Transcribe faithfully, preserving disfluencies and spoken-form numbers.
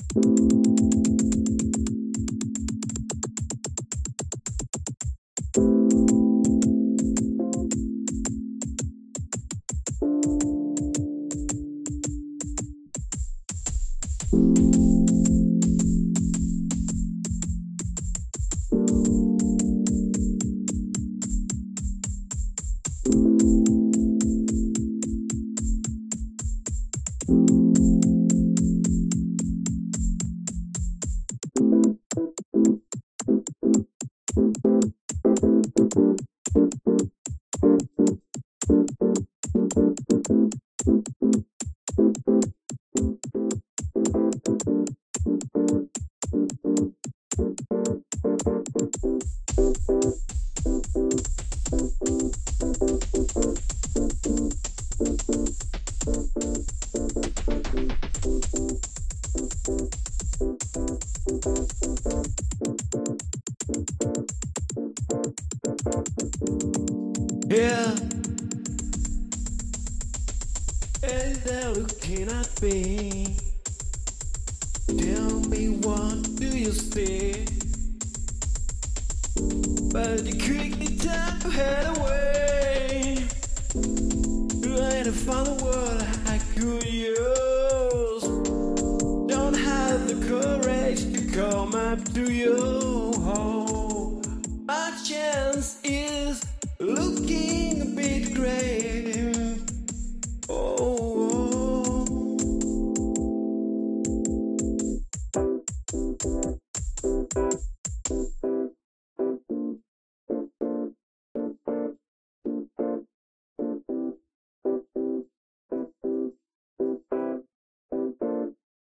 Yeah, and they're looking at me. Tell me, what do you see? But you quickly turn your head away. Trying to find a word I could use. Don't have the courage to come up to you.